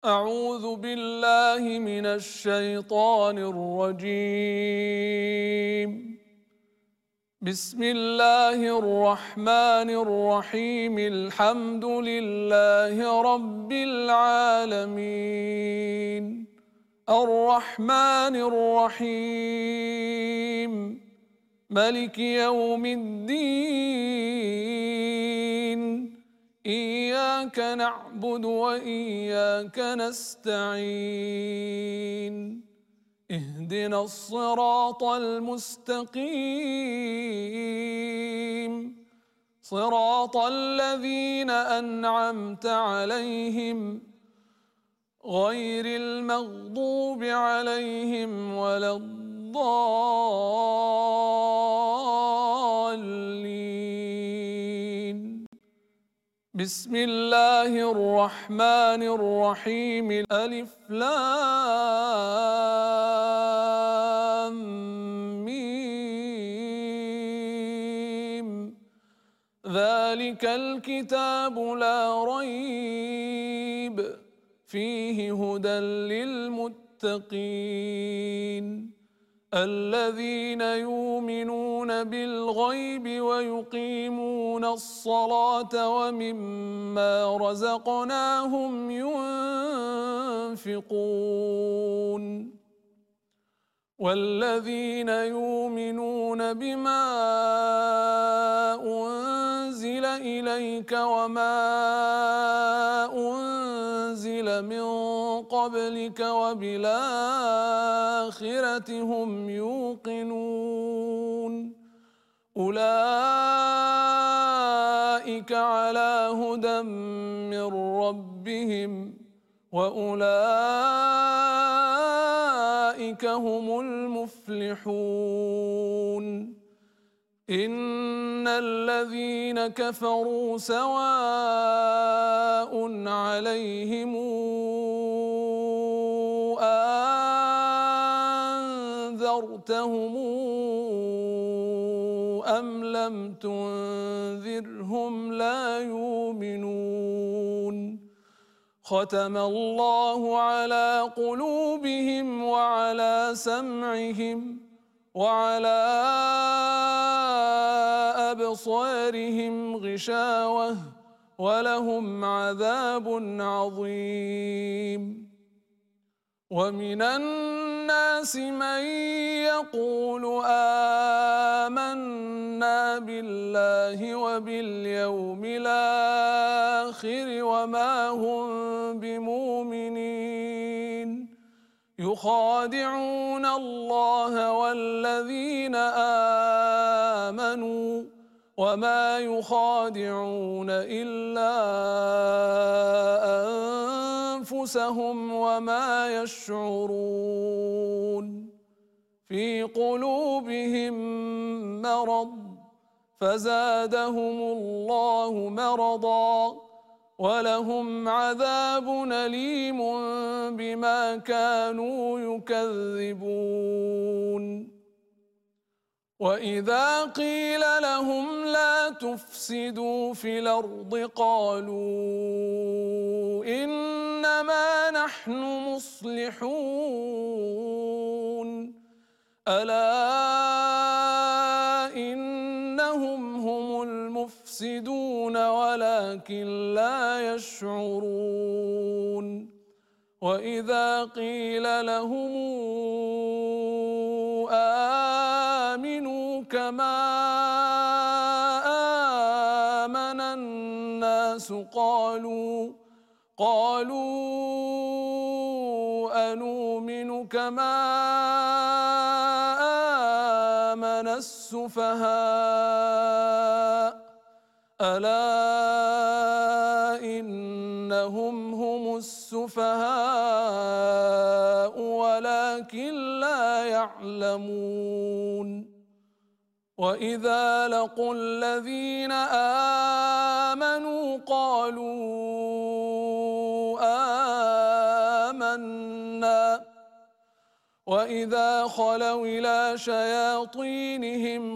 أعوذ بالله من الشيطان الرجيم. بسم الله الرحمن الرحيم. الحمد لله رب العالمين، الرحمن الرحيم، ملك يوم الدين. إياك نعبد وإياك نستعين. اهدنا الصراط المستقيم، صراط الذين أنعمت عليهم غير المغضوب عليهم ولا الضالين. بسم الله الرحمن الرحيم. ألف لام ميم. ذلك الكتاب لا ريب فيه هدى للمتقين، الذين يؤمنون بالغيب ويقيمون الصلاة ومما رزقناهم ينفقون، والذين يؤمنون بما أنزل إليك وما أنزل من قبلك وبالآخرة هم يوقنون، أولئك على هدى من ربهم وأولئك هم المفلحون. إن الذين كفروا سواء عليهم أنذرتهم أم لم تنذرهم لا يؤمنون. ختم الله على قلوبهم وعلى سمعهم وعلى أبصارهم غشاوة ولهم عذاب عظيم. ومن الناس من يقول آمنا بالله وباليوم الآخر وما هم بمؤمنين، يخادعون الله والذين آمنوا وما يخادعون إلا أنفسهم وما يشعرون. في قلوبهم مرض فزادهم الله مرضا ولهم عذاب أليم بما كانوا يكذبون. وإذا قيل لهم لا تفسدوا في الأرض قالوا إنما نحن مصلحون، ألا إنهم هم المفسدون ولكن لا يشعرون. وإذا قيل لهم آمنوا كما آمن الناس قالوا أنؤمن كما آمن السفهاء، ألا إنهم هم السفهاء ولكن لا يعلمون. وإذا لقوا الذين آمنوا قالوا آمنا، وإذا خلوا إلى شياطينهم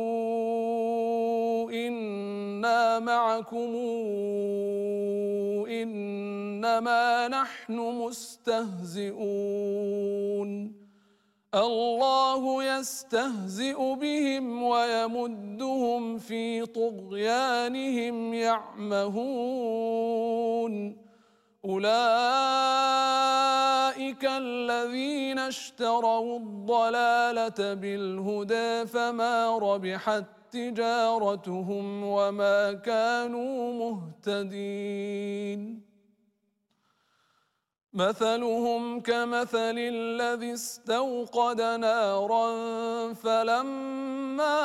قالوا إنا معكم إنما نحن مستهزئون الله يستهزئ بهم ويمدهم في طغيانهم يعمهون أولئك الذين اشتروا الضلالة بالهدى فما ربحت تجارتهم وما كانوا مهتدين مثلهم كمثل الذي استوقد نارا فلما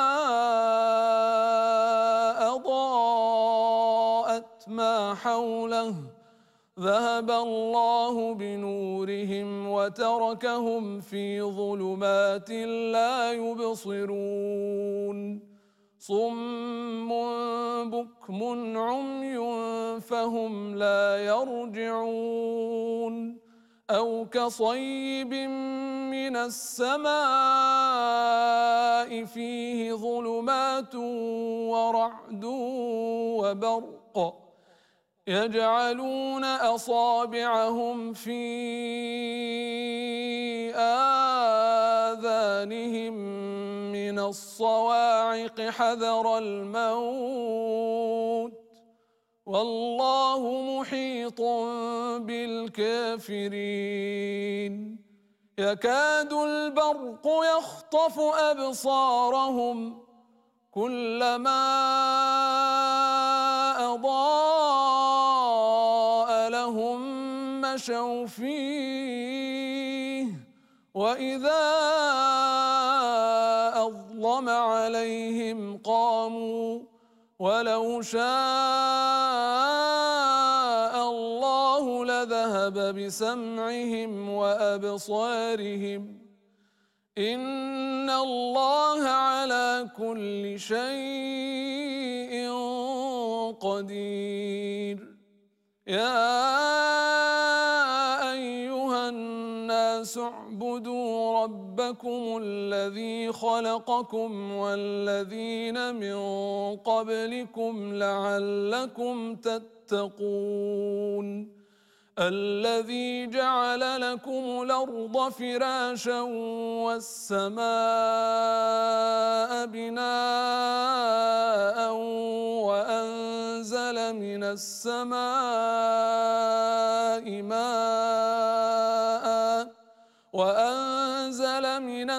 أضاءت ما حوله ذهب الله بنورهم وتركهم في ظلمات لا يبصرون صم بكم عمي فهم لا يرجعون أو كصيب من السماء فيه ظلمات ورعد وبرق يجعلون أصابعهم في آذانهم من الصواعق حذر الموت والله محيط بالكافرين يكاد البرق يخطف أبصارهم كلما أضاء لهم مشوا فيه وإذا أظلم عليهم قاموا ولو شاء الله لذهب بسمعهم وأبصارهم إن الله على كل شيء قدير يا أيها الناس اعبدوا ربكم الذي خلقكم والذين من قبلكم لعلكم تتقون الذي جعل لكم الأرض فراشا والسماء بناء وأنزل من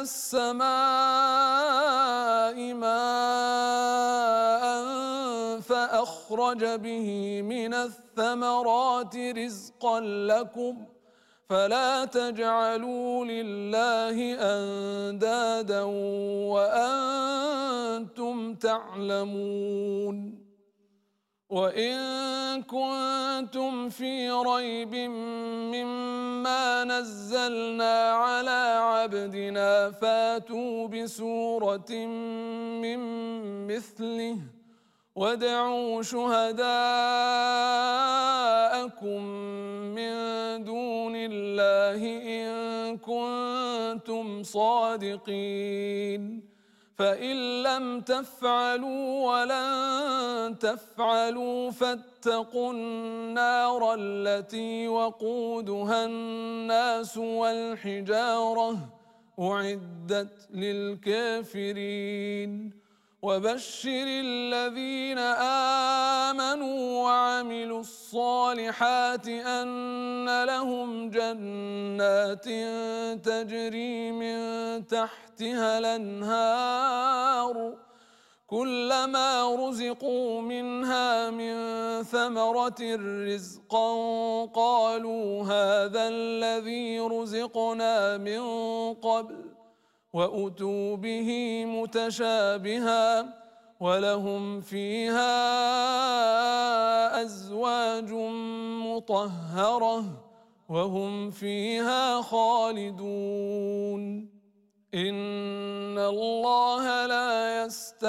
السماء ماء فأخرج به من الثمرات رزقا لكم فلا تجعلوا لله أندادا وأنتم تعلمون وإن كنتم في ريب مما نزلنا على عبدنا فاتوا بسورة من مثله وادعوا شهداءكم من دون الله إن كنتم صادقين فإن لم تفعلوا ولن تفعلوا فاتقوا النار التي وقودها الناس والحجارة أعدت للكافرين وبشر الذين آمنوا وعملوا الصالحات أن لهم جنات تجري من تحتها الأنهار كلما رزقوا منها من ثمرة رزقا قالوا هذا الذي رزقنا من قبل وأتوا به متشابها ولهم فيها أزواج مطهرة وهم فيها خالدون إن الله لا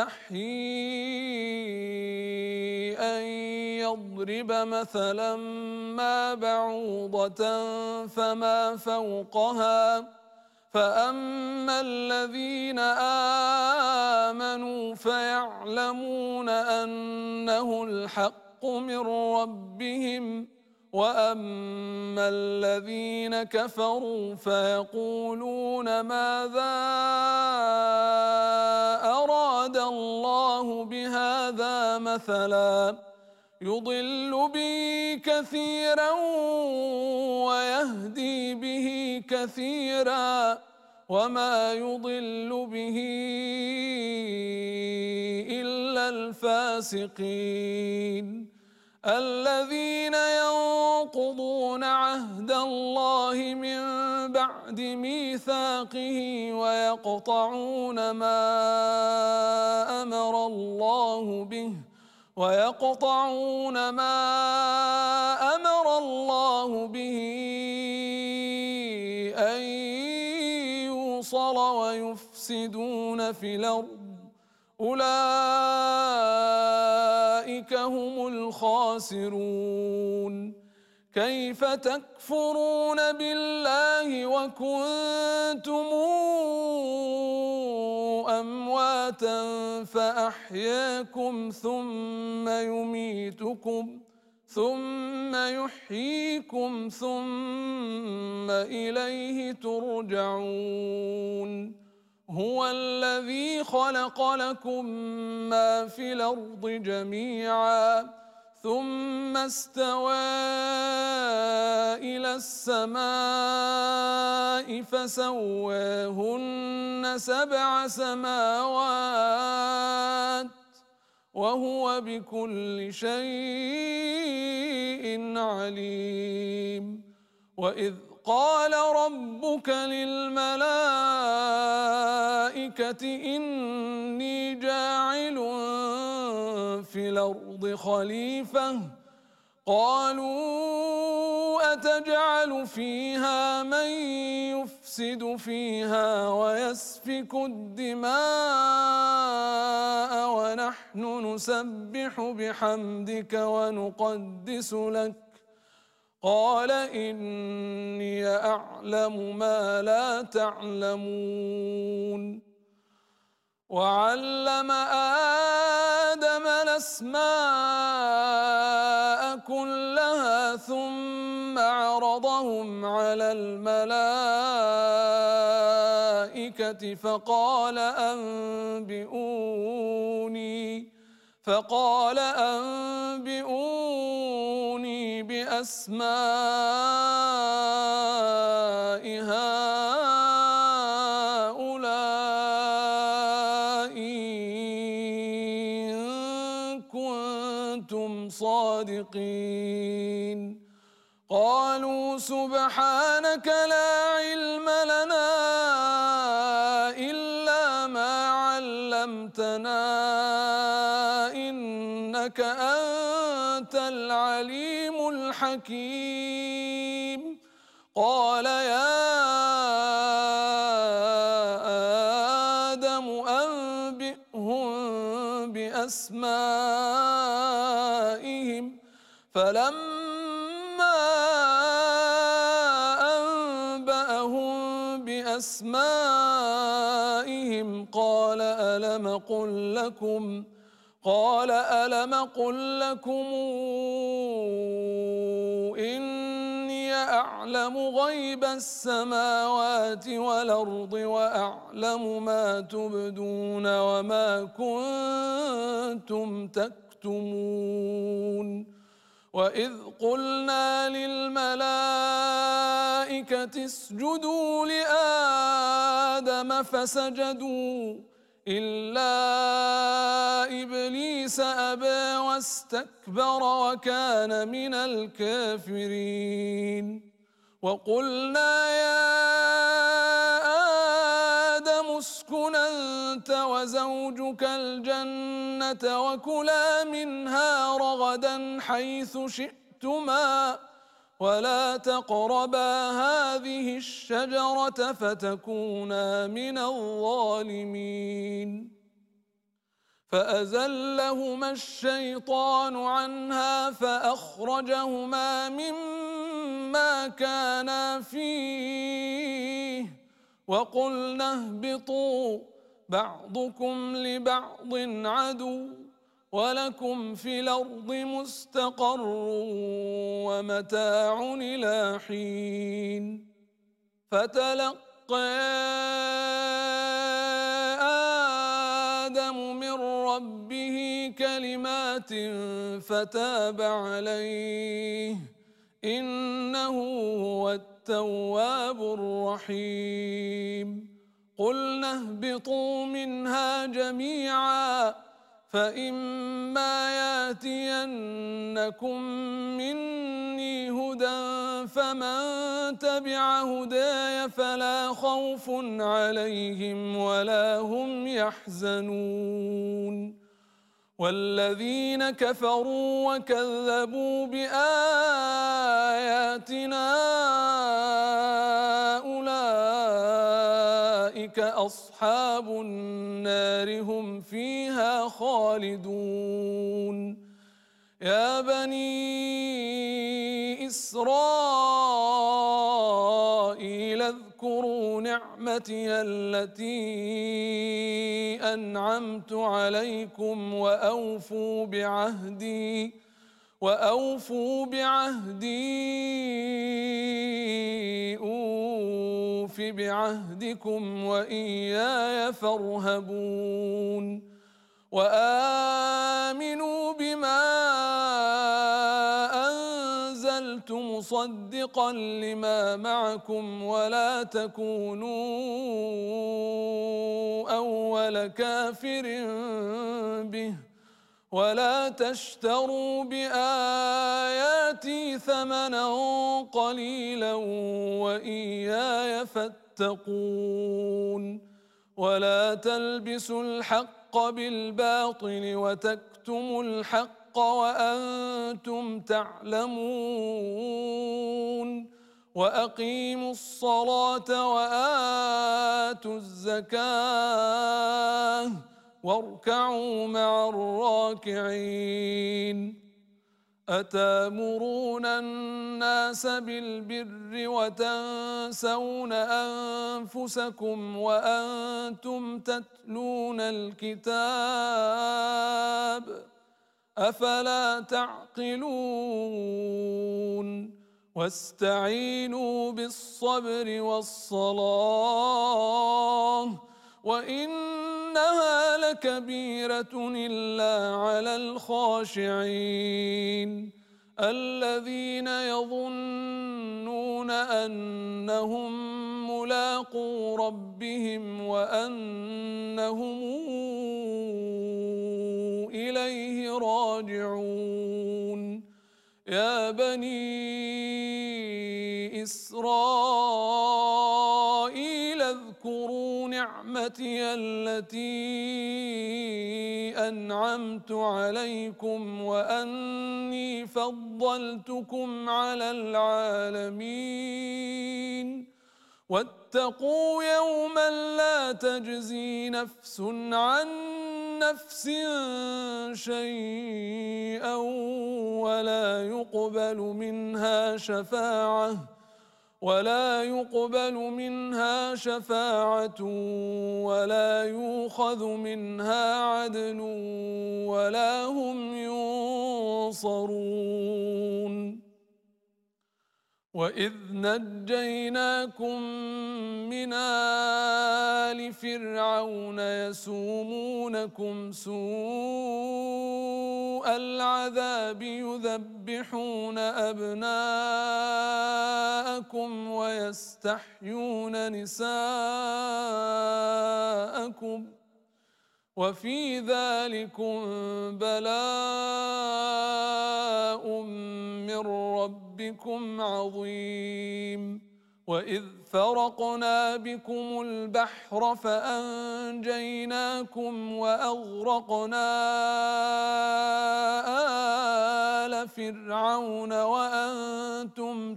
يستحيي أن يضرب مثلا ما بعوضة فما فوقها فأما الذين آمنوا فيعلمون أنه الحق من ربهم وأما الذين كفروا فيقولون ماذا أراد الله بهذا مثلا يضل به كثيرا ويهدي به كثيرا وما يضل به إلا الفاسقين الذين ينقضون عهد الله من بعد ميثاقه ويقطعون ما أمر الله به أن يوصل ويفسدون في الأرض أولئك هم الخاسرون كيف تكفرون بالله وكنتم أمواتا فأحياكم ثم يحييكم ثم إليه ترجعون هو الذي خلق لكم ما في الأرض جميعا ثم استوى إلى السماء فسواهن 7 سماوات وهو بكل شيء عليم وإذ قال ربك للملائكة إني جاعل في الأرض خليفة قالوا أتجعل فيها من يفسد فيها ويسفك الدماء ونحن نسبح بحمدك ونقدس لك قال إني أعلم ما لا تعلمون وعلم آدم الأسماء كلها ثم عرضهم على الملائكة فقال أنبئوني بأسماء هؤلاء إن كنتم صادقين قالوا سبحانك لا علم لنا إلا ما علمتنا إنك أنت العليم الحكيم قال يا آدم أنبئهم بأسمائهم فلما أنبأهم بأسمائهم قال ألم قل لكم إني أعلم غيب السماوات والأرض وأعلم ما تبدون وما كنتم تكتمون وإذ قلنا للملائكة اسجدوا لآدم فسجدوا إلا إبليس أبى واستكبر وكان من الكافرين وقلنا يا آدم اسكن أنت وزوجك الجنة وكلا منها رغدا حيث شئتما ولا تقربا هذه الشجرة فتكونا من الظالمين فأزلهما الشيطان عنها فأخرجهما مما كانا فيه وقلنا اهبطوا بعضكم لبعض عدو ولكم في الأرض مستقر ومتاع إلى حين فتلقى آدم من ربه كلمات فتاب عليه إنه هو التواب الرحيم قلنا اهبطوا منها جميعا فإما ياتينكم مني هدى فمن تبع هداي فلا خوف عليهم ولا هم يحزنون والذين كفروا وكذبوا بآياتنا أولئك أصحاب النار هم فيها خالدون يا بني إسرائيل اذكروا نعمتي التي أنعمت عليكم وأوفوا بعهدي أوف بعهدكم وإياي فارهبون وآمنوا بما أنزلت مصدقا لما معكم ولا تكونوا أول كافر به ولا تشتروا بآياتي ثمنا قليلا وإياي فاتقون ولا تلبسوا الحق بالباطل وتكتموا الحق وأنتم تعلمون وأقيموا الصلاة وآتوا الزكاة واركعوا مع الراكعين أتامرون الناس بالبر وتنسون أنفسكم وأنتم تتلون الكتاب أفلا تعقلون واستعينوا بالصبر والصلاة وإنها لكبيرة إلا على الخاشعين الذين يظنون أنهم ملاقو ربهم وأنهم إليه راجعون يا بني إسرائيل اذكروا نعمتي التي أنعمت عليكم وأني فضلتكم على العالمين واتقوا يوما لا تجزي نفس عن نفس شيئا ولا يقبل منها شفاعة ولا يؤخذ منها عدل ولا هم ينصرون وإذ نجيناكم من آل فرعون يسومونكم سوء العذاب يذبحون أبناءكم ويستحيون نساءكم وفي ذلكم بلاء من ربكم عظيم وإذ فرقنا بكم البحر فأنجيناكم وأغرقنا آل فرعون وأنتم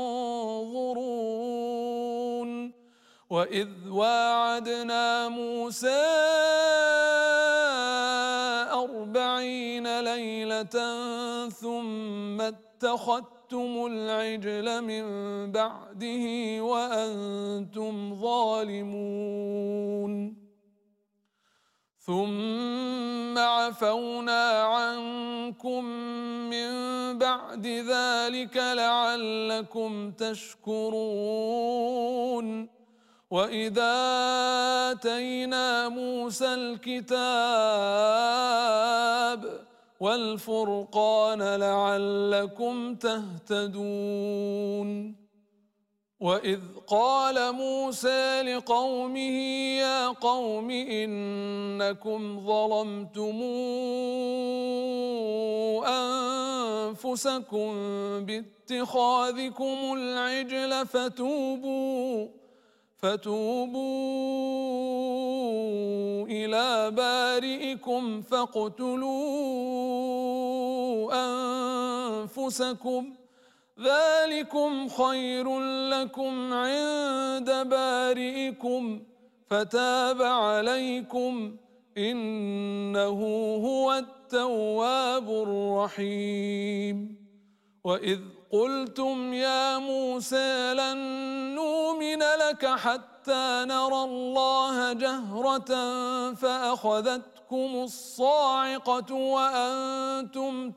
تنظرون وإذ واعدنا موسى 40 ليلة ثم اتخذتم العجل من بعده وأنتم ظالمون ثم عفونا عنكم من بعد ذلك لعلكم تشكرون وإذا آتينا موسى الكتاب والفرقان لعلكم تهتدون وإذ قال موسى لقومه يا قوم إنكم ظلمتم أنفسكم باتخاذكم العجل فتوبوا إلى بارئكم فاقتلوا أنفسكم ذلكم خير لكم عند بارئكم فتاب عليكم إنه هو التواب الرحيم وإذ قلتم يا موسى لن نؤمن لك حتى نرى الله جهرة فأخذتكم الصاعقة وأنتم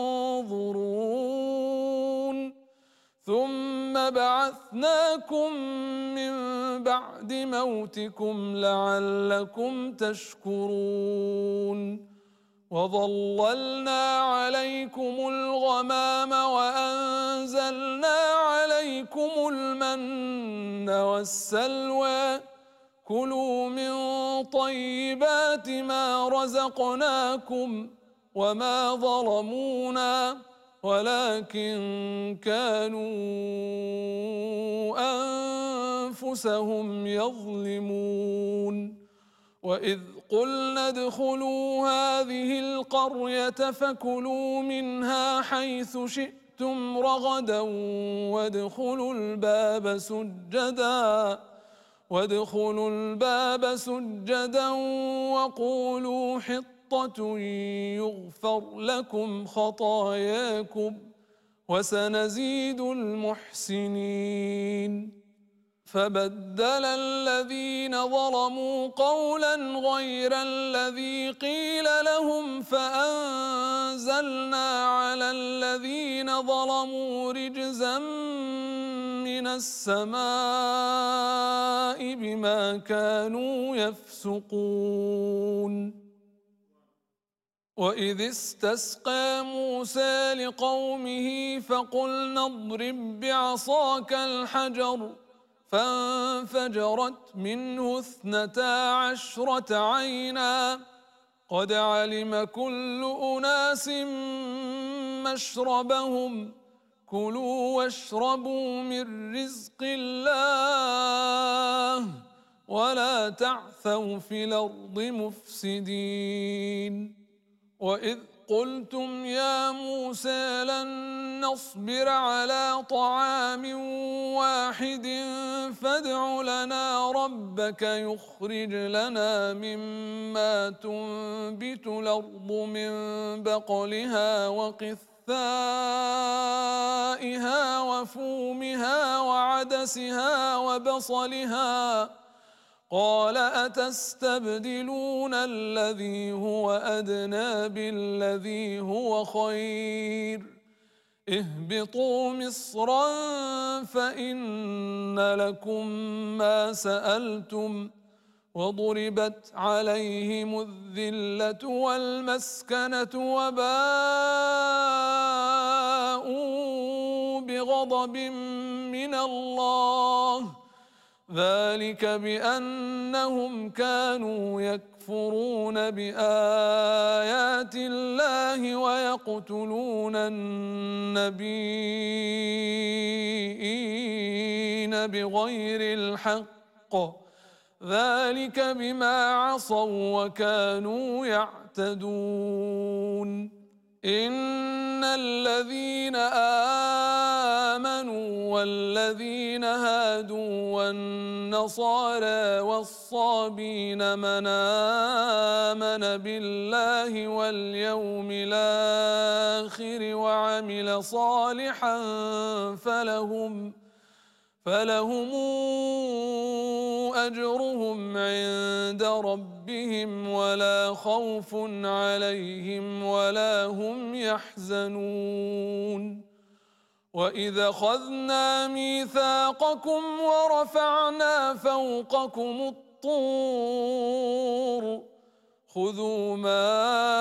تنظرون ثم بعثناكم من بعد موتكم لعلكم تشكرون وظللنا عليكم الغمام وأنزلنا عليكم المن والسلوى كلوا من طيبات ما رزقناكم وما ظلمونا ولكن كانوا أنفسهم يظلمون وإذ قلنا ادخلوا هذه القرية فكلوا منها حيث شئتم رغدا وادخلوا الباب سجدا وقولوا حطة يغفر لكم خطاياكم وسنزيد المحسنين فبدل الذين ظلموا قولا غير الذي قيل لهم فأنزلنا على الذين ظلموا رجزا من السماء بما كانوا يفسقون وإذ استسقى موسى لقومه فقلنا اضرب بعصاك الحجر فانفجرت منه 12 عينا قد علم كل أناس مشربهم كلوا واشربوا من رزق الله ولا تعثوا في الأرض مفسدين وإذ قلتم يا موسى لن نصبر على طعام واحد فادع لنا ربك يخرج لنا مما تنبت الأرض من بقلها وقثائها وفومها وعدسها وبصلها قال أتستبدلون الذي هو أدنى بالذي هو خير اهبطوا مصرا فإن لكم ما سألتم وضربت عليهم الذلة والمسكنة وباءوا بغضب من الله ذلك بأنهم كانوا يكفرون بآيات الله ويقتلون النبيين بغير الحق ذلك بما عصوا وكانوا يعتدون إن الذين آمنوا والذين هادوا والنصارى والصابين من آمن بالله واليوم الآخر وعمل صالحا فلهم أجرهم عند ربهم ولا خوف عليهم ولا هم يحزنون. وإذا أخذنا ميثاقكم ورفعنا فوقكم الطور خذوا ما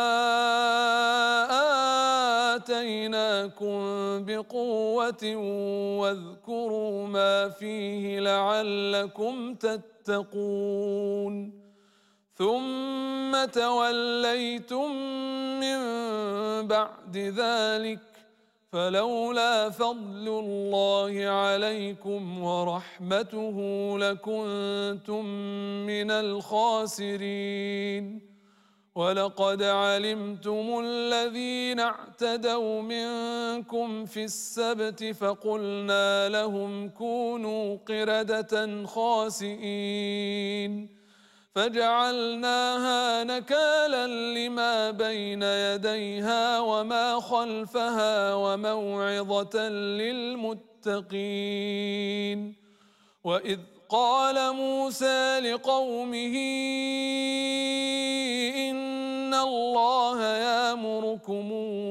آتيناكم بقوة واذكروا ما فيه لعلكم تتقون. ثم توليتم من بعد ذلك فلولا فضل الله عليكم ورحمته لكنتم من الخاسرين. ولقد علمتم الذين اعتدوا منكم في السبت فقلنا لهم كونوا قردة خاسئين فجعلناها نكالا لما بين يديها وما خلفها وموعظة للمتقين. وإذ قال موسى لقومه إن الله يأمركم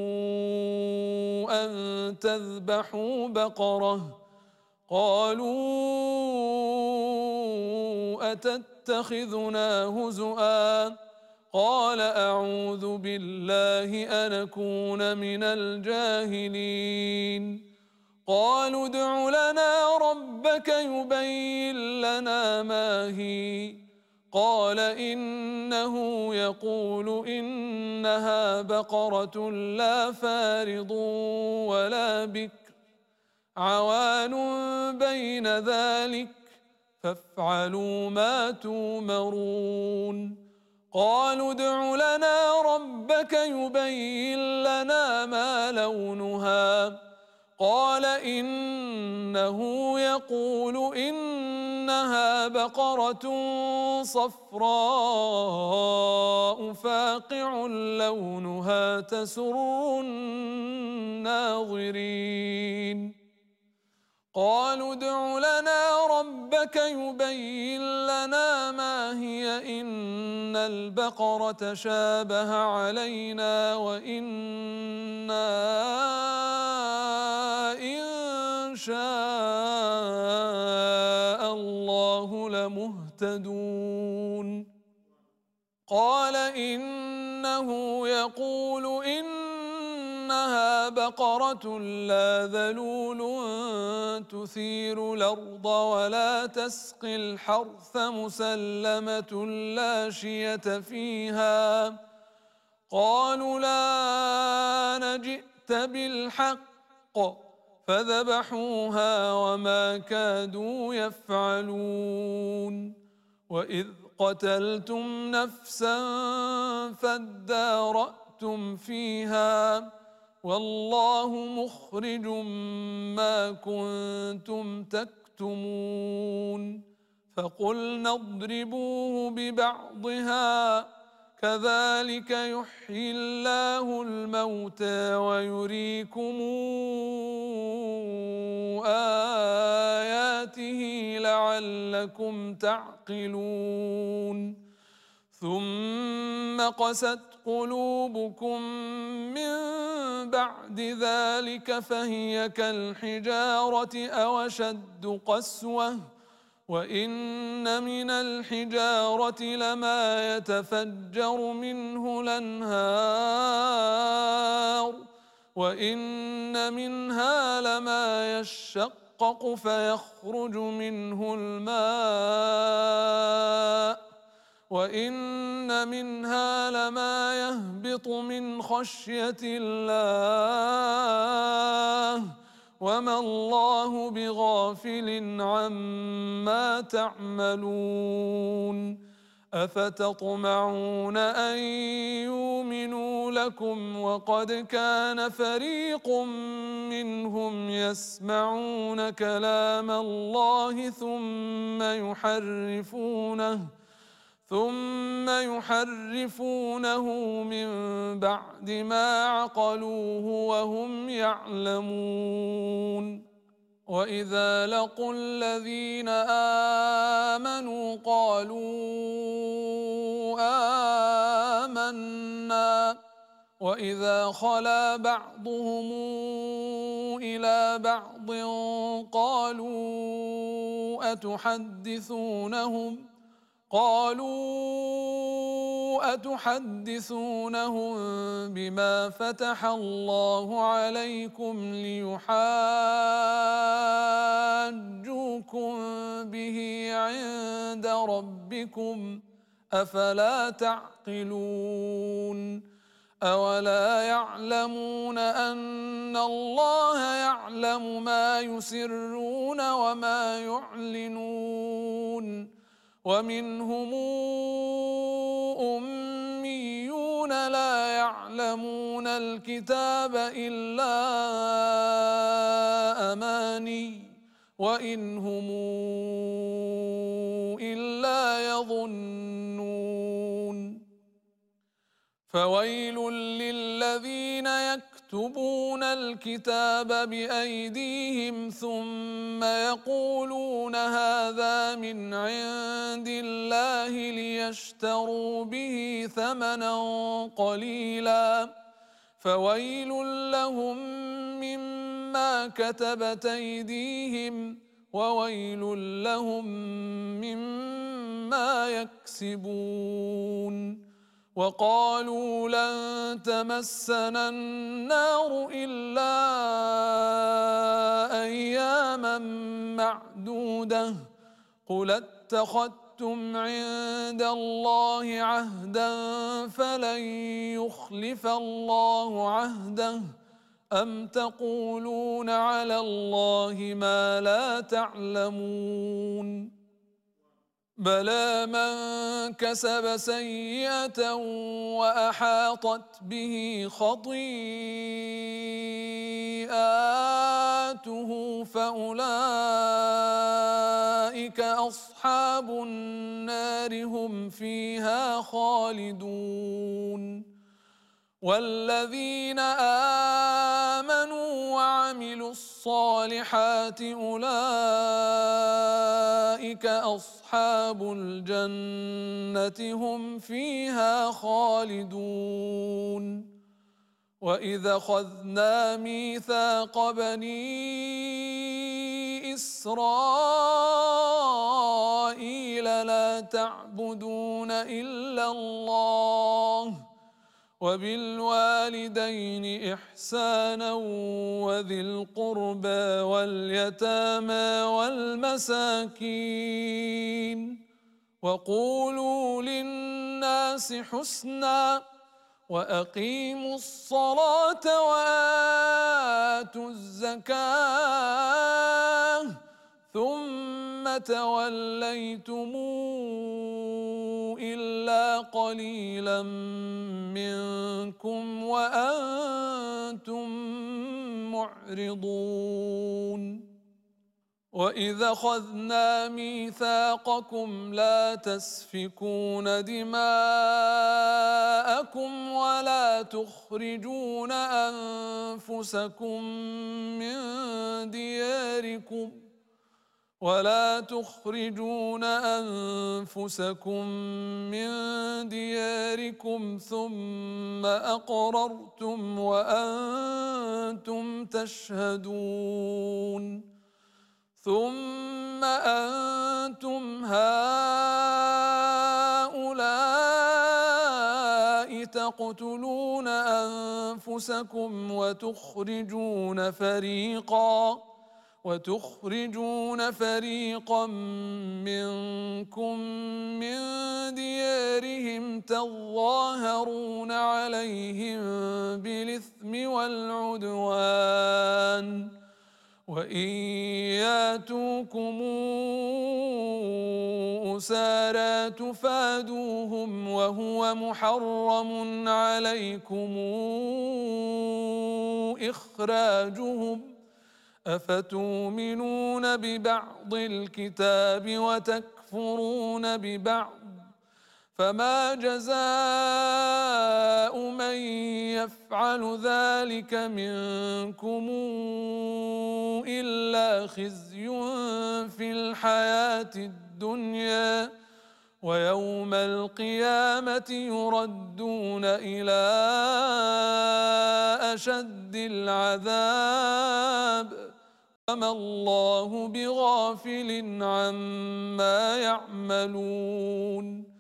أن تذبحوا بقرة قالوا أتتخذنا هزؤا قال أعوذ بالله أن أكون من الجاهلين. قالوا ادع لنا ربك يبين لنا ما هي قال إنه يقول إنها بقرة لا فارض ولا بكر عوان بين ذلك فافعلوا ما تومرون. قالوا ادع لنا ربك يبين لنا ما لونها قال إنه يقول إنها بقرة صفراء فاقع لونها تسر الناظرين. قالوا ادع لنا ربك يبين لنا ما هي إن البقرة شابه علينا وإنا إن شاء الله لمهتدون. قال إنه يقول إنها بقرة لا ذلول تثير الأرض ولا تسقي الحرث مسلمة لا شية فيها. قالوا لا نجئت بالحق فذبحوها وما كادوا يفعلون. وإذ قتلتم نفسا فادارأتم فيها والله مخرج ما كنتم تكتمون. فقلنا اضربوه ببعضها كذلك يحيي الله الموتى ويريكم آياته لعلكم تعقلون. ثم قست قلوبكم من بعد ذلك فهي كالحجارة أو أشد قسوة وإن من الحجارة لما يتفجر منه الأنهار وإن منها لما يشقق فيخرج منه الماء وإن منها لما يهبط من خشية الله وما الله بغافل عما تعملون. أفتطمعون أن يؤمنوا لكم وقد كان فريق منهم يسمعون كلام الله ثم يحرفونه من بعد ما عقلوه وهم يعلمون. وإذا لقوا الذين آمنوا قالوا آمنا وإذا خلا بعضهم إلى بعض قالوا أتحدثونهم بما فتح الله عليكم ليحاجوكم به عند ربكم أفلا تعقلون أولا يعلمون أن الله يعلم ما يسرون وما يعلنون ومنهم أميون لا يعلمون الكتاب إلا أماني وإن هم إلا يظنون فويل للذين يكتبون الكتاب بأيديهم ثم يقولون هذا من عند الله ليشتروا به ثمنا قليلا فويل لهم مما كتبت أيديهم وويل لهم مما يكسبون وقالوا لن تمسنا النار إلا أياما معدودة قل اتخذتم عند الله عهدا فلن يخلف الله عهده أم تقولون على الله ما لا تعلمون بلى من كسب سيئة وأحاطت به خطيئاته فأولئك أصحاب النار هم فيها خالدون والذين آمنوا وعملوا الصالحات أولئك أصحاب الجنة هم فيها خالدون وإذا أخذنا ميثاق بني إسرائيل لا تعبدون إلا الله وبالوالدين إحسانا وذي القربى واليتامى والمساكين وقولوا للناس حسنا وأقيموا الصلاة وآتوا الزكاة ثم توليتم إلا قليلا منكم وأنتم معرضون وإذا أخذنا ميثاقكم لا تسفكون دماءكم ولا تخرجون أنفسكم من دياركم ثم أقررتم وأنتم تشهدون ثم أنتم هؤلاء تقتلون أنفسكم وتخرجون فريقا منكم من ديارهم تظاهرون عليهم بالإثم والعدوان وإن ياتوكم أسارى تفادوهم وهو محرم عليكم إخراجهم أفتؤمنون ببعض الكتاب وتكفرون ببعض فما جزاء من يفعل ذلك منكم إلا خزي في الحياة الدنيا ويوم القيامة يردون إلى أشد العذاب وما الله بغافل عما يعملون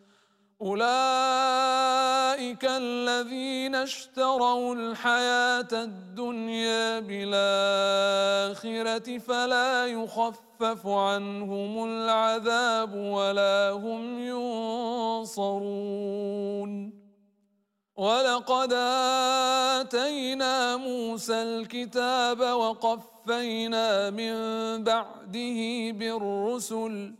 أولئك الذين اشتروا الحياة الدنيا بالآخرة فلا يخفف عنهم العذاب ولا هم ينصرون ولقد آتينا موسى الكتاب وقفينا من بعده بالرسل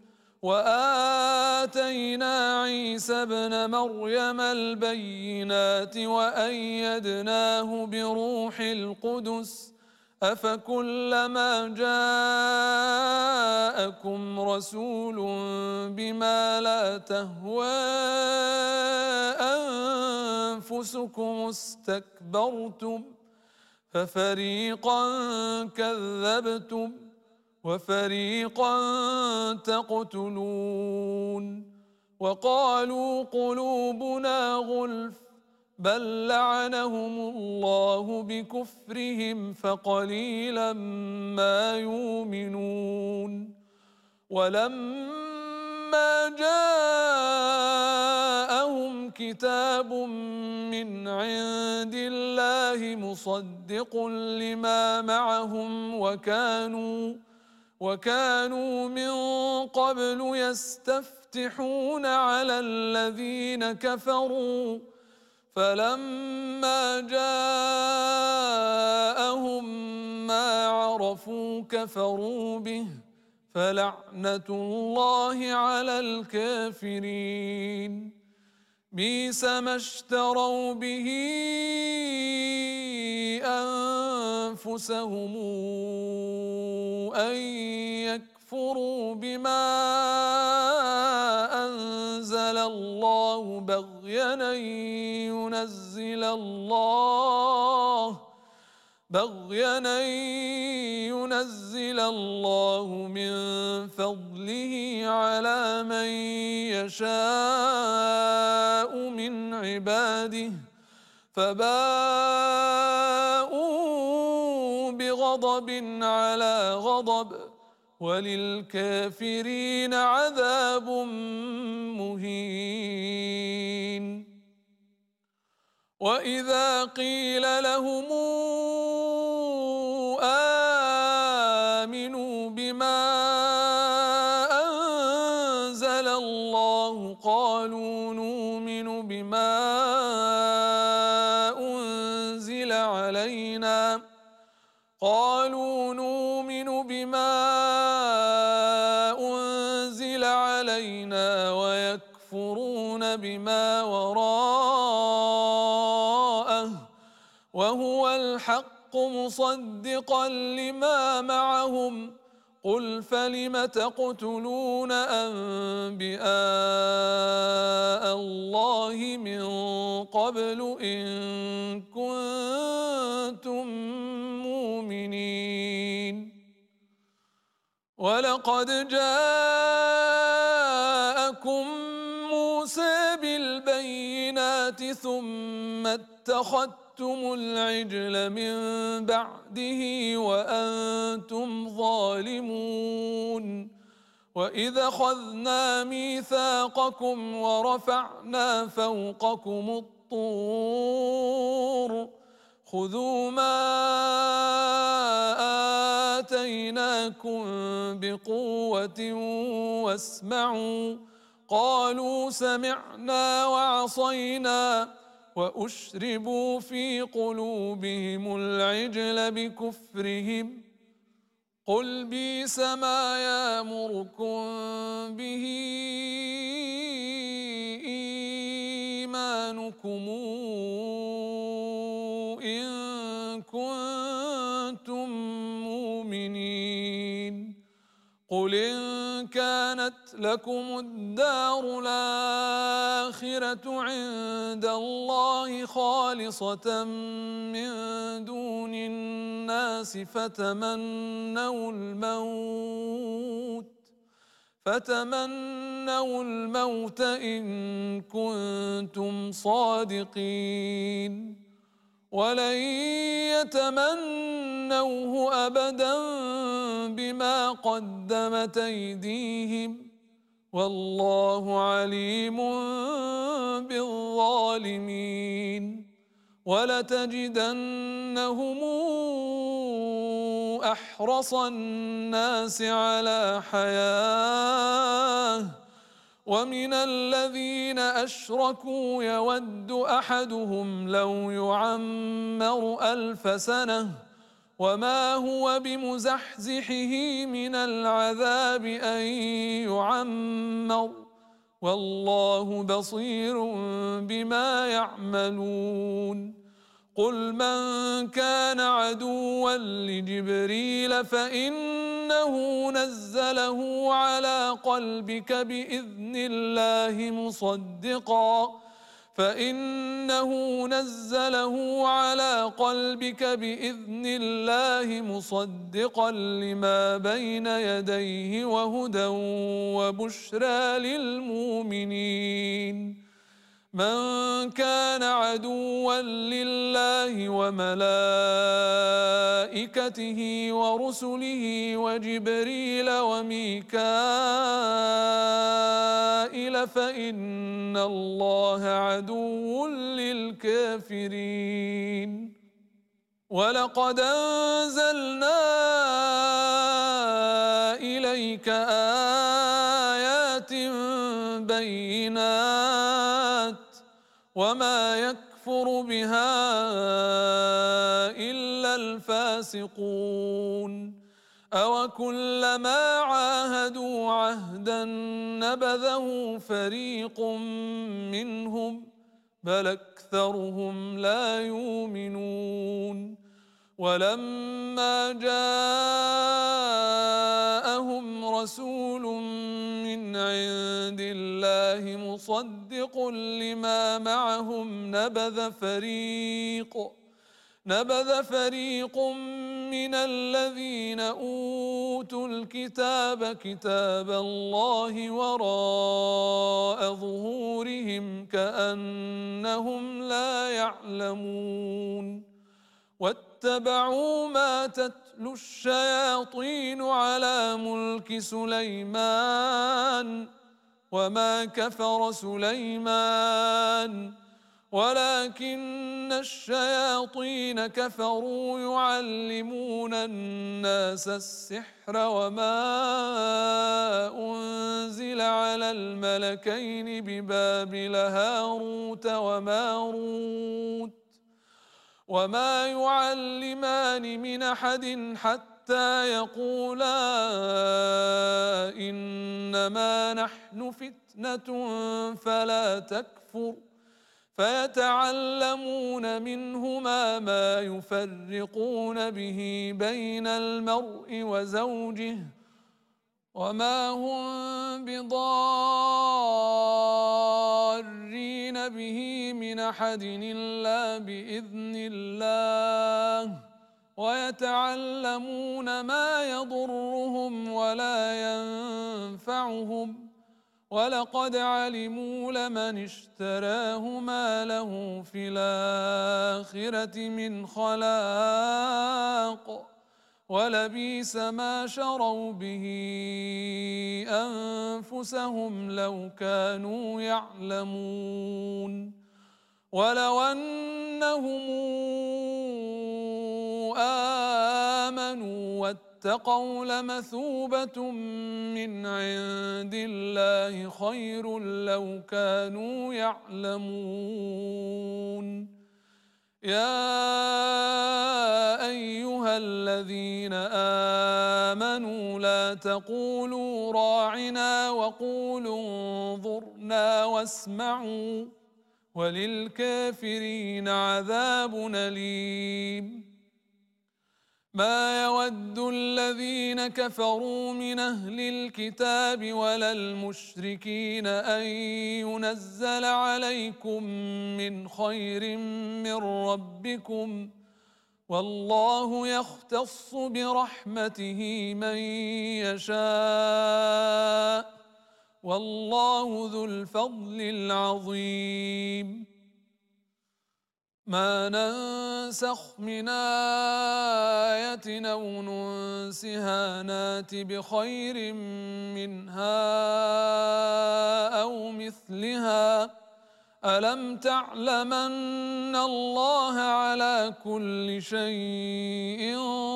وآتينا عيسى ابن مريم البينات وأيدناه بروح القدس أفكلما جاءكم رسول بما لا تهوى أنفسكم استكبرتم ففريقا كذبتم وفريقا تقتلون وقالوا قلوبنا غلف بل لعنهم الله بكفرهم فقليلا ما يؤمنون ولما جاءهم كتاب من عند الله مصدق لما معهم وكانوا من قبل يستفتحون على الذين كفروا فلما جاءهم ما عرفوا كفروا به فلعنة الله على الكافرين بئس ما اشتروا به أنفسهم أن يكفروا بما أنزل الله بغيا أن ينزل الله من فضله على من يشاء من عباده فباءوا بغضب على غضب وللكافرين عذاب مهين وإذا قيل لهم آمنوا بما أنزل الله قالوا نؤمن بما أنزل علينا ويكفرون بما وراءه وهو الحق مصدقا لما معهم قل فلم تقتلون أنبياء الله من قبل إن كنتم مؤمنين ولقد جاءكم موسى بالبينات ثم اتخذتم العجل من بعده وأنتم ظالمون وإذ أخذنا ميثاقكم ورفعنا فوقكم الطور خذوا ما آتيناكم بقوة واسمعوا قالوا سمعنا وعصينا وأشربوا في قلوبهم العجل بكفرهم قل بئس ما يأمركم به إيمانكم إن كنتم مؤمنين قل إن كانت لكم الدار الآخرة عند الله خالصة من دون الناس فتمنوا الموت إن كنتم صادقين، ولن يتمنوه أبدا بما قدمت أيديهم، والله عليم بالظالمين. ولتجدنهم أحرص الناس على حياة، ومن الذين أشركوا يود أحدهم لو يعمر 1000 سنة وما هو بمزحزحه من العذاب أن يعمر، والله بصير بما يعملون. قل من كان عدوا لجبريل فإنه نزله على قلبك بإذن الله مصدقا لما بين يديه وهدى وبشرى للمؤمنين. من كان عدوا لله وملائكته ورسله وجبريل وميكائيل فإن الله عدو للكافرين. ولقد أنزلنا إليك آيات بينات وما يكفر بها إلا الفاسقون. أوكلما عاهدوا عهدا نبذه فريق منهم بل أكثرهم لا يؤمنون. ولما جاءهم رسول من عند الله مصدق لما معهم نبذ فريق من الذين أوتوا الكتاب كتاب الله وراء ظهورهم كأنهم لا يعلمون. واتبعوا ما تتلو الشياطين على ملك سليمان وما كفر سليمان ولكن الشياطين كفروا يعلمون الناس السحر وما أنزل على الملكين ببابل هاروت وماروت وما يعلمان من أحد حتى يقولا إنما نحن فتنة فلا تكفر، فيتعلمون منهما ما يفرقون به بين المرء وزوجه وما هم بضارين به من أحد إلا بإذن الله، ويتعلمون ما يضرهم ولا ينفعهم، ولقد علموا لمن اشتراه ما له في الآخرة من خلاق، ولبئس ما شروا به أنفسهم لو كانوا يعلمون. ولو أنهم آمنوا واتقوا لمثوبة من عند الله خير لو كانوا يعلمون. يا أيها الذين آمنوا لا تقولوا راعنا وقولوا انظرنا واسمعوا وللكافرين عذاب أليم. ما يود الذين كفروا من أهل الكتاب ولا المشركين أن ينزل عليكم من خير من ربكم، والله يختص برحمته من يشاء، والله ذو الفضل العظيم. ما ننسخ من آية أو ننسها نات بخير منها أو مثلها. ألم تعلم أن الله على كل شيء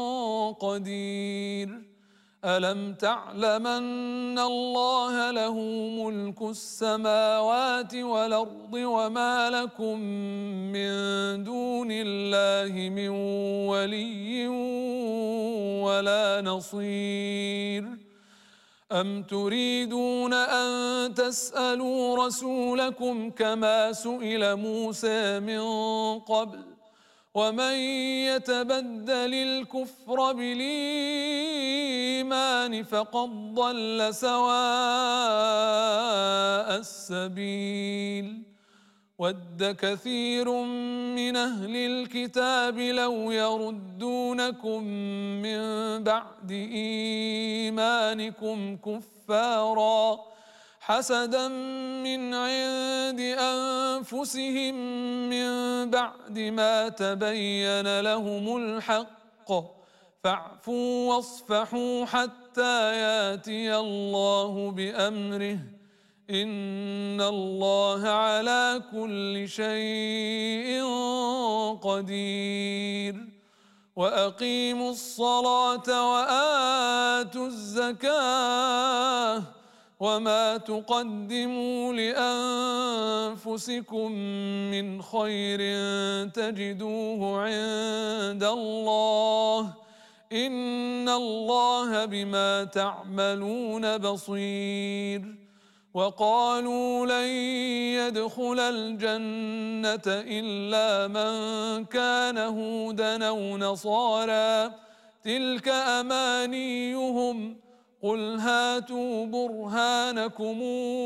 قدير؟ ألم تعلم أن الله له ملك السماوات والأرض وما لكم من دون الله من ولي ولا نصير؟ أم تريدون أن تسألوا رسولكم كما سئل موسى من قبل؟ ومن يتبدل الكفر بالإيمان فقد ضل سواء السبيل. ود كثير من أهل الكتاب لو يردونكم من بعد إيمانكم كفارا حسدا من عند أنفسهم من بعد ما تبين لهم الحق، فاعفوا واصفحوا حتى ياتي الله بأمره، إن الله على كل شيء قدير. وأقيموا الصلاة وآتوا الزكاة وما تقدموا لأنفسكم من خير تجدوه عند الله، إن الله بما تعملون بصير. وقالوا لن يدخل الجنة إلا من كان هودا أو نصارى تلك أمانيهم قل هاتوا برهانكم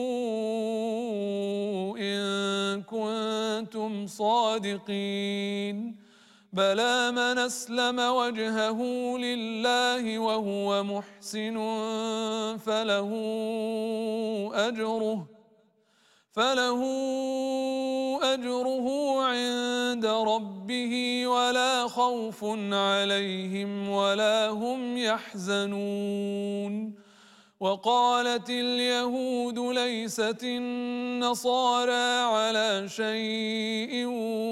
إن كنتم صادقين. بلى من أسلم وجهه لله وهو محسن فله أجره عند ربه ولا خوف عليهم ولا هم يحزنون. وقالت اليهود ليست النصارى على شيء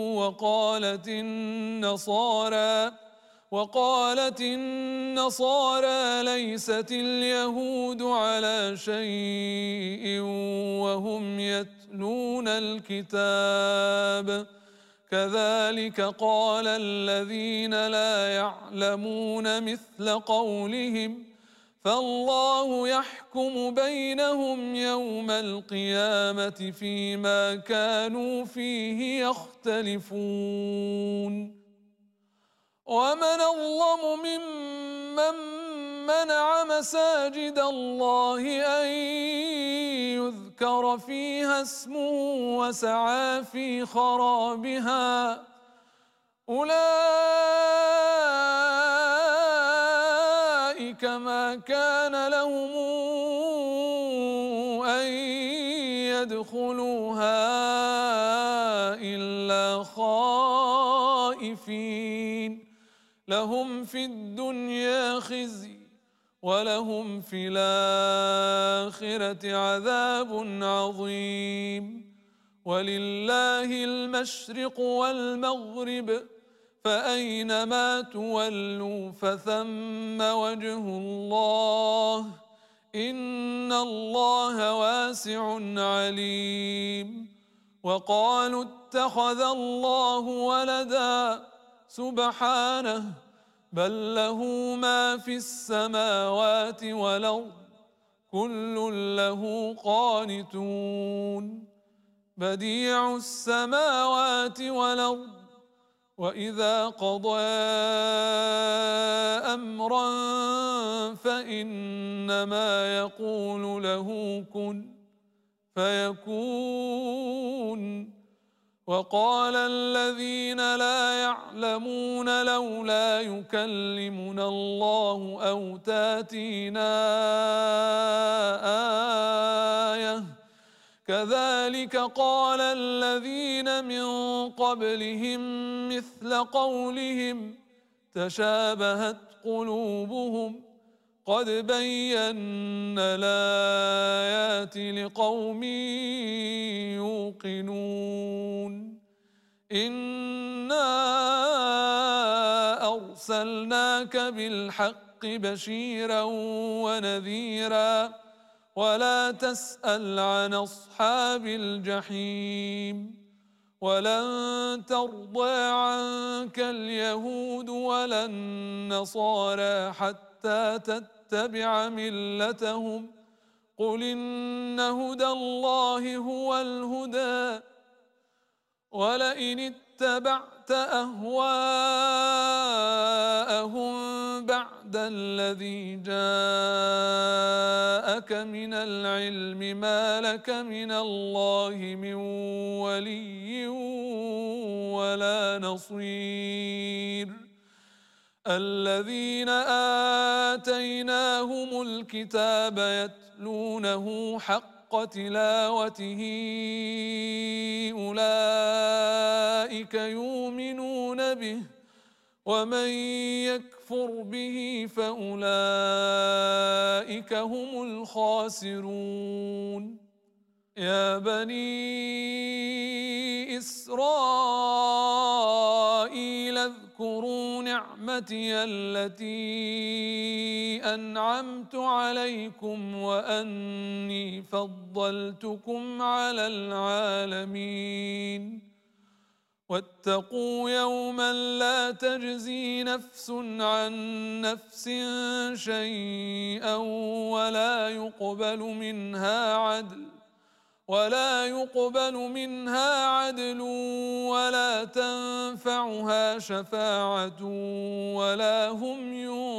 وقالت النصارى ليست اليهود على شيء وهم يتلون الكتاب كذلك قال الذين لا يعلمون مثل قولهم فالله يحكم بينهم يوم القيامة فيما كانوا فيه يختلفون. ومن أظلم ممن منع مساجد الله أن يذكر فيها اسمه وسعى في خرابها أولئك ما كان لهم أن يدخلوها إلا خائفين لهم في الدنيا خزي ولهم في الآخرة عذاب عظيم. ولله المشرق والمغرب فأينما تولوا فثم وجه الله إن الله واسع عليم. وقالوا اتخذ الله ولدا سبحانه بل له ما في السماوات والأرض كل له قانتون. بديع السماوات والأرض وإذا قضى أمرا فإنما يقول له كن فيكون. وقال الذين لا يعلمون لولا يكلمنا الله أو تاتينا آية كذلك قال الذين من قبلهم مثل قولهم تشابهت قلوبهم قد بينا الآيات لقوم يوقنون. إنا أرسلناك بالحق بشيرا ونذيرا ولا تسأل عن أصحاب الجحيم. ولن ترضى عنك اليهود ولا النصارى حتى تتبع ملتهم قل إن هدى الله هو الهدى ولئن اتبعت أهواءهم بعد الذي جاءك من العلم ما لك من الله من ولي ولا نصير. الذين آتيناهم الكتاب يتلونه حق تلاوته أولئك يؤمنون به ومن يكفر به فأولئك هم الخاسرون. يا بني إسرائيل اذكروا نعمتي التي أنعمت عليكم وأني فضلتكم على العالمين. واتقوا يوما لا تجزي نفس عن نفس شيئا ولا يقبل منها عدل ولا تنفعها شفاعة ولا هم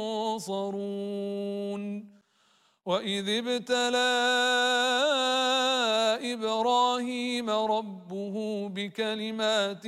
ينصرون. وإذ ابتلى إبراهيم ربه بكلمات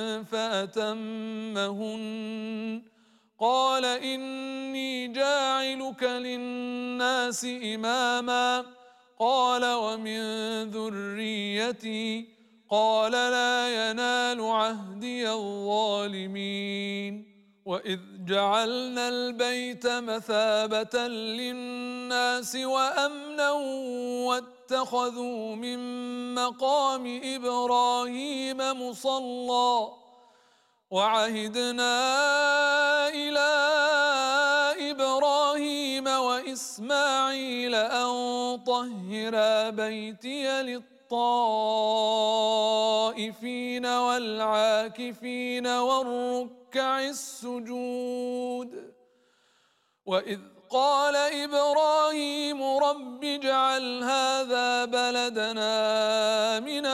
فأتمهن قال إني جاعلك للناس إماما قال ومن ذريتي قال لا ينال عهدي الظالمين. وإذ جعلنا البيت مثابة للناس وأمنا واتخذوا من مقام إبراهيم مصلى وعهدنا إلى إبراهيم وإسماعيل أن طهرا بيتي للطائفين والعاكفين والركع السجود. وإذ قال إبراهيم رب اجعل هذا بلدنا آمنا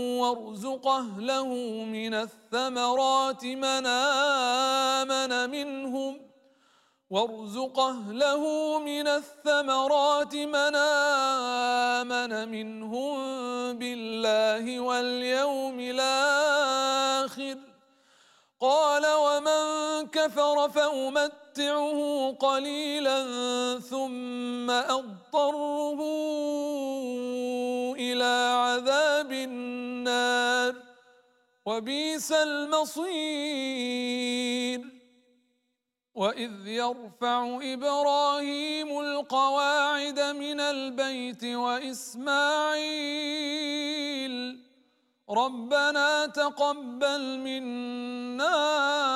وارزق أهله من الثمرات من آمن منهم بالله واليوم الآخر قال ومن كفر فأمتعه قليلا ثم أضطره إلى عذاب النار وبئس المصير. وإذ يرفع إبراهيم القواعد من البيت وإسماعيل ربنا تقبل منا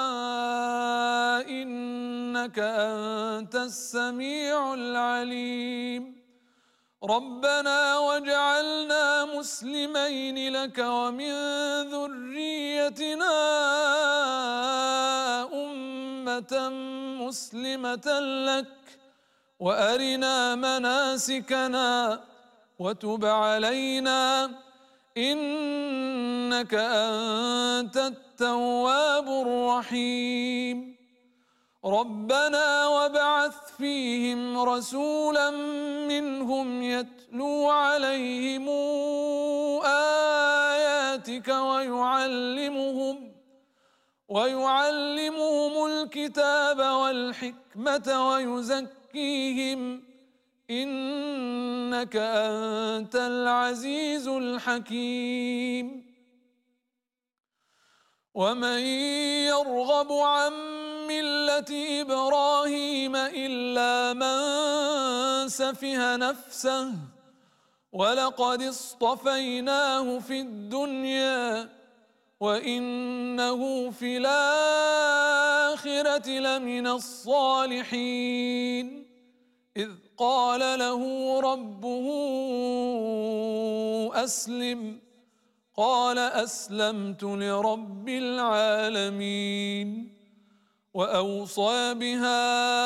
إنك أنت السميع العليم ربنا واجعلنا مسلمين لك ومن ذريتنا أمة مسلمة لك وأرنا مناسكنا وتب علينا إنك أنت التواب الرحيم ربنا وابعث فيهم رسولا منهم يتلو عليهم آياتك ويعلمهم الكتاب والحكمة ويزكيهم إنك أنت العزيز الحكيم ومن يرغب عن ملة إبراهيم إلا من سفه نفسه ولقد اصطفيناه في الدنيا وإنه في الآخرة لمن الصالحين إذ قال له ربه أسلم قال أسلمت لرب العالمين وأوصى بها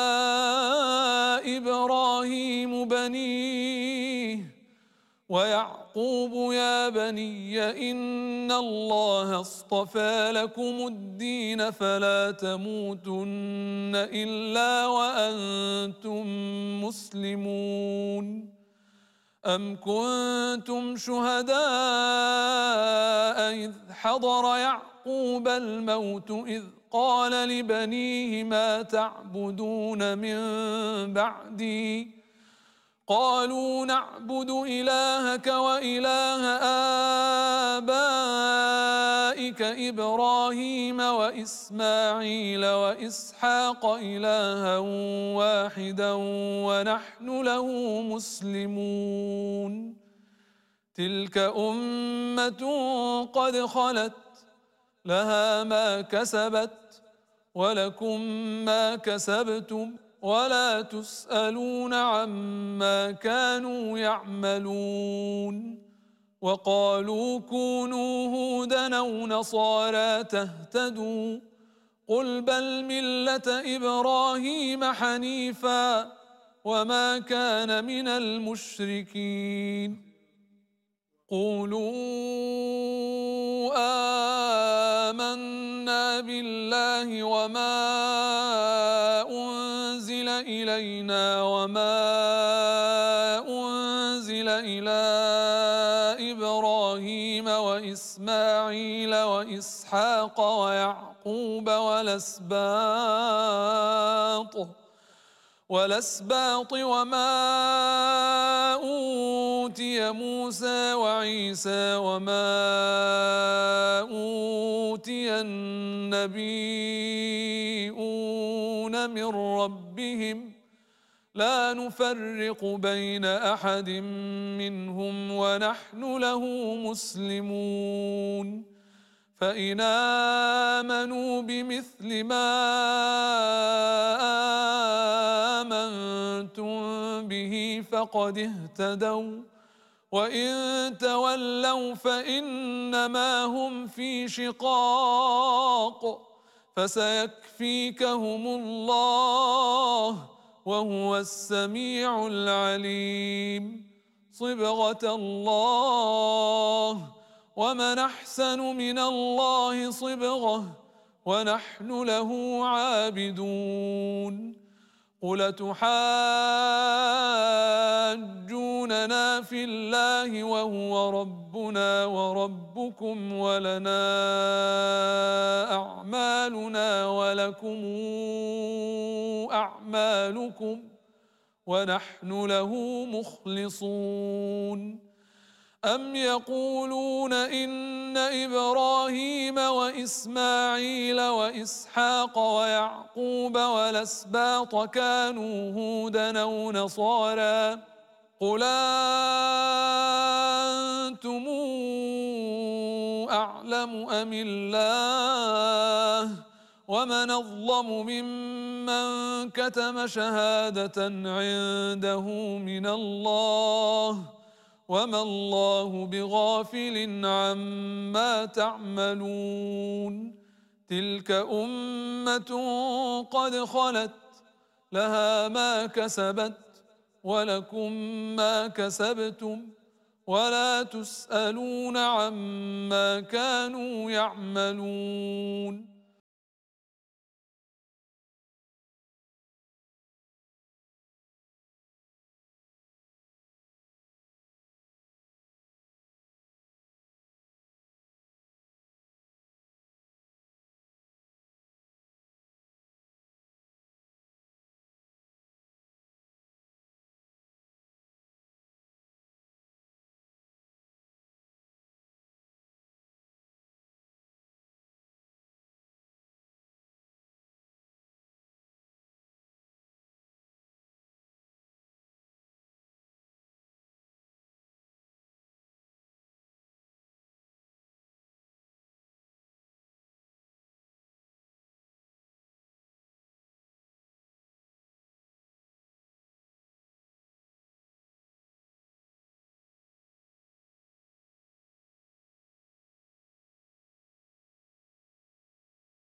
إبراهيم بنيه ويعقوب يا بني إن الله اصطفى لكم الدين فلا تموتن إلا وأنتم مسلمون أم كنتم شهداء إذ حضر يعقوب الموت إذ قال لبنيه ما تعبدون من بعدي قالوا نعبد إلهك وإله آبائك إبراهيم وإسماعيل وإسحاق إلها واحدا ونحن له مسلمون تلك أمة قد خلت لها ما كسبت ولكم ما كسبتم ولا تسألون عما كانوا يعملون وقالوا كونوا هودا أو نصارى تهتدوا قل بل ملة إبراهيم حنيفا وما كان من المشركين قولوا آمنا بالله وما أنزل إلينا وما أنزل إلى إبراهيم وإسماعيل وإسحاق ويعقوب والأسباط وما أوتي موسى وعيسى وما أوتي النبيون من ربهم لا نفرق بين أحد منهم ونحن له مسلمون فإن آمنوا بمثل ما آمنتم به فقد اهتدوا وإن تولوا فإنما هم في شقاق فسيكفيكهم الله وهو السميع العليم صبغة الله ومن أحسن من الله صبغة ونحن له عابدون قل تحاجوننا في الله وهو ربنا وربكم ولنا أعمالنا ولكم أعمالكم ونحن له مخلصون أم يقولون إن إبراهيم وإسماعيل وإسحاق ويعقوب والأسباط كانوا هودا أو نصارى قل أنتم أعلم أم الله ومن أظلم ممن كتم شهادة عنده من الله وما الله بغافل عما تعملون تلك أمة قد خلت لها ما كسبت ولكم ما كسبتم ولا تسألون عما كانوا يعملون.